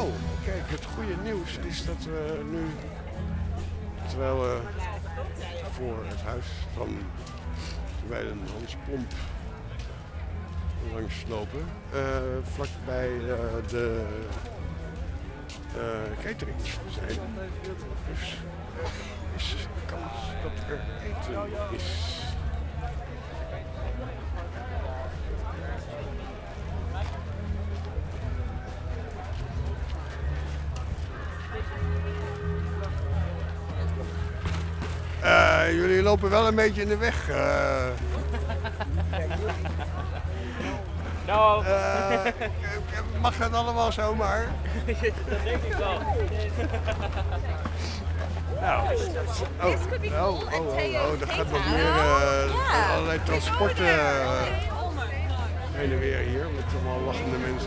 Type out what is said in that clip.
Nou, kijk, het goede nieuws is dat we nu, terwijl we voor het huis van wijlen Hans Pomp langs lopen, vlakbij de catering zijn. Dus er is kans dat er eten is. Jullie lopen wel een beetje in de weg. Nou, Mag dat allemaal zomaar? dat denk ik wel. Nou, dat gaat nog meer allerlei transporten heen en weer hier met allemaal lachende mensen.